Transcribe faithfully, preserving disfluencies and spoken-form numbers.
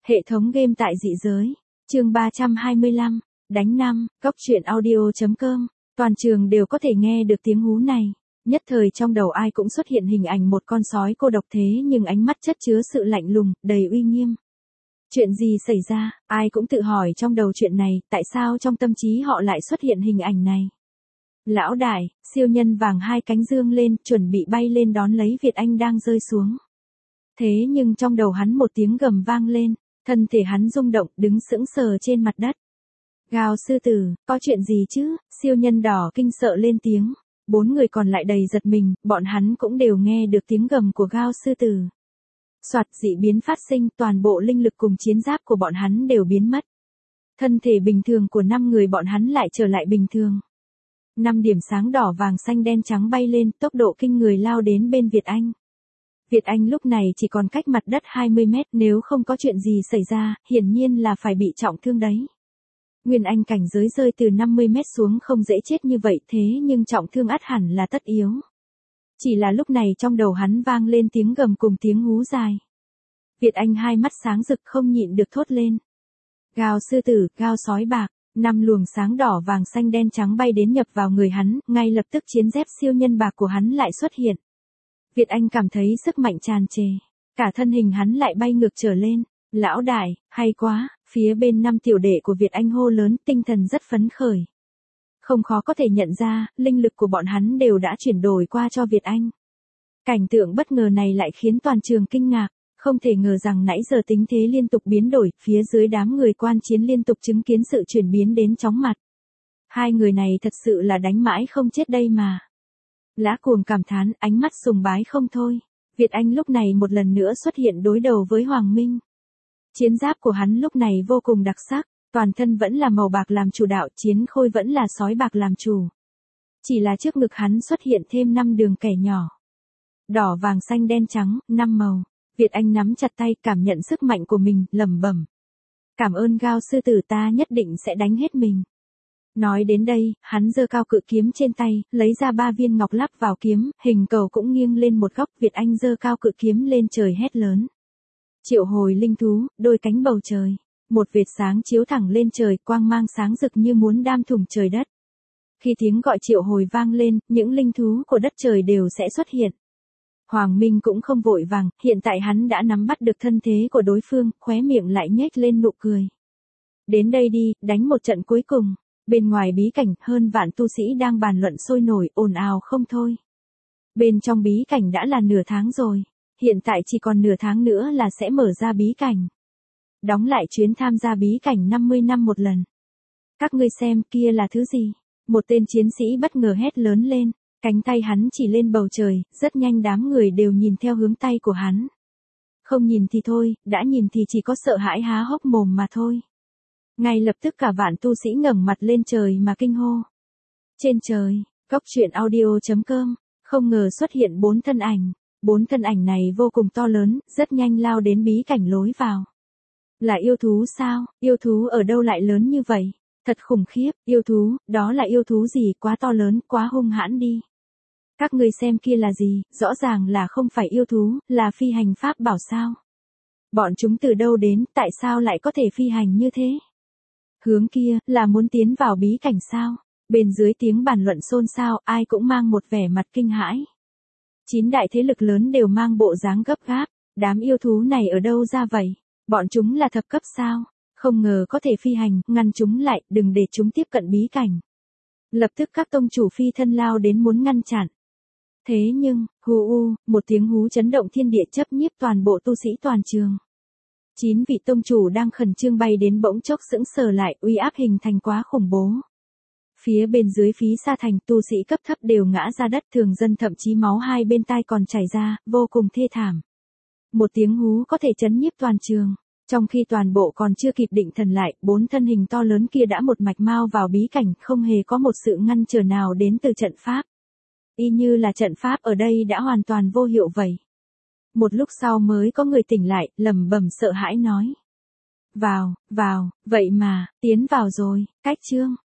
Hệ thống game tại dị giới. Chương ba trăm hai mươi lăm, đánh năm, cốc truyện audio chấm com. Toàn trường đều có thể nghe được tiếng hú này. Nhất thời trong đầu ai cũng xuất hiện hình ảnh một con sói cô độc thế nhưng ánh mắt chất chứa sự lạnh lùng, đầy uy nghiêm. Chuyện gì xảy ra, ai cũng tự hỏi trong đầu chuyện này, tại sao trong tâm trí họ lại xuất hiện hình ảnh này. Lão đại, siêu nhân vàng hai cánh dương lên, chuẩn bị bay lên đón lấy Việt Anh đang rơi xuống. Thế nhưng trong đầu hắn một tiếng gầm vang lên, thân thể hắn rung động, đứng sững sờ trên mặt đất. Gào sư tử, có chuyện gì chứ, siêu nhân đỏ kinh sợ lên tiếng. Bốn người còn lại đầy giật mình, bọn hắn cũng đều nghe được tiếng gầm của Gao sư tử. Soạt dị biến phát sinh, toàn bộ linh lực cùng chiến giáp của bọn hắn đều biến mất. Thân thể bình thường của năm người bọn hắn lại trở lại bình thường. Năm điểm sáng đỏ vàng xanh đen trắng bay lên, tốc độ kinh người lao đến bên Việt Anh. Việt Anh lúc này chỉ còn cách mặt đất hai mươi mét, nếu không có chuyện gì xảy ra, hiển nhiên là phải bị trọng thương đấy. Nguyên Anh cảnh giới rơi từ năm mươi mét xuống không dễ chết như vậy, thế nhưng trọng thương ắt hẳn là tất yếu. Chỉ là lúc này trong đầu hắn vang lên tiếng gầm cùng tiếng hú dài. Việt Anh hai mắt sáng rực không nhịn được thốt lên. Gào sư tử, gao sói bạc, năm luồng sáng đỏ vàng xanh đen trắng bay đến nhập vào người hắn, ngay lập tức chiến giáp siêu nhân bạc của hắn lại xuất hiện. Việt Anh cảm thấy sức mạnh tràn trề, cả thân hình hắn lại bay ngược trở lên. Lão đại, hay quá, phía bên năm tiểu đệ của Việt Anh hô lớn, tinh thần rất phấn khởi. Không khó có thể nhận ra, linh lực của bọn hắn đều đã chuyển đổi qua cho Việt Anh. Cảnh tượng bất ngờ này lại khiến toàn trường kinh ngạc, không thể ngờ rằng nãy giờ tình thế liên tục biến đổi, phía dưới đám người quan chiến liên tục chứng kiến sự chuyển biến đến chóng mặt. Hai người này thật sự là đánh mãi không chết đây mà. Lã Cuồng cảm thán, ánh mắt sùng bái không thôi. Việt Anh lúc này một lần nữa xuất hiện đối đầu với Hoàng Minh. Chiến giáp của hắn lúc này vô cùng đặc sắc, toàn thân vẫn là màu bạc làm chủ đạo, chiến khôi vẫn là sói bạc làm chủ. Chỉ là trước ngực hắn xuất hiện thêm năm đường kẻ nhỏ. Đỏ vàng xanh đen trắng, năm màu. Việt Anh nắm chặt tay, cảm nhận sức mạnh của mình, lẩm bẩm. Cảm ơn Gao sư tử, ta nhất định sẽ đánh hết mình. Nói đến đây, hắn giơ cao cự kiếm trên tay, lấy ra ba viên ngọc lắp vào kiếm, hình cầu cũng nghiêng lên một góc, Việt Anh giơ cao cự kiếm lên trời hét lớn. Triệu hồi linh thú, đôi cánh bầu trời. Một vệt sáng chiếu thẳng lên trời, quang mang sáng rực như muốn đam thủng trời đất. Khi tiếng gọi triệu hồi vang lên, những linh thú của đất trời đều sẽ xuất hiện. Hoàng Minh cũng không vội vàng, hiện tại hắn đã nắm bắt được thân thế của đối phương, khóe miệng lại nhếch lên nụ cười. Đến đây đi, đánh một trận cuối cùng. Bên ngoài bí cảnh, hơn vạn tu sĩ đang bàn luận sôi nổi, ồn ào không thôi. Bên trong bí cảnh đã là nửa tháng rồi. Hiện tại chỉ còn nửa tháng nữa là sẽ mở ra bí cảnh. Đóng lại chuyến tham gia bí cảnh năm mươi năm một lần. Các ngươi xem kia là thứ gì? Một tên chiến sĩ bất ngờ hét lớn lên, cánh tay hắn chỉ lên bầu trời, rất nhanh đám người đều nhìn theo hướng tay của hắn. Không nhìn thì thôi, đã nhìn thì chỉ có sợ hãi há hốc mồm mà thôi. Ngay lập tức cả vạn tu sĩ ngẩng mặt lên trời mà kinh hô. Trên trời, cốc truyện audio chấm com, không ngờ xuất hiện bốn thân ảnh. Bốn thân ảnh này vô cùng to lớn, rất nhanh lao đến bí cảnh lối vào. Là yêu thú sao? Yêu thú ở đâu lại lớn như vậy? Thật khủng khiếp, yêu thú, đó là yêu thú gì, quá to lớn, quá hung hãn đi. Các ngươi xem kia là gì, rõ ràng là không phải yêu thú, là phi hành pháp bảo sao? Bọn chúng từ đâu đến, tại sao lại có thể phi hành như thế? Hướng kia, là muốn tiến vào bí cảnh sao? Bên dưới tiếng bàn luận xôn xao, ai cũng mang một vẻ mặt kinh hãi. Chín đại thế lực lớn đều mang bộ dáng gấp gáp, đám yêu thú này ở đâu ra vậy? Bọn chúng là thập cấp sao? Không ngờ có thể phi hành, ngăn chúng lại, đừng để chúng tiếp cận bí cảnh. Lập tức các tông chủ phi thân lao đến muốn ngăn chặn. Thế nhưng, hù u, một tiếng hú chấn động thiên địa chấp nhiếp toàn bộ tu sĩ toàn trường. Chín vị tông chủ đang khẩn trương bay đến bỗng chốc sững sờ lại, uy áp hình thành quá khủng bố. Phía bên dưới phí sa thành, tu sĩ cấp thấp đều ngã ra đất, thường dân thậm chí máu hai bên tai còn chảy ra, vô cùng thê thảm. Một tiếng hú có thể chấn nhiếp toàn trường. Trong khi toàn bộ còn chưa kịp định thần lại, bốn thân hình to lớn kia đã một mạch mau vào bí cảnh, không hề có một sự ngăn trở nào đến từ trận pháp. Y như là trận pháp ở đây đã hoàn toàn vô hiệu vậy. Một lúc sau mới có người tỉnh lại, lẩm bẩm sợ hãi nói. Vào, vào, vậy mà, tiến vào rồi, cách chương.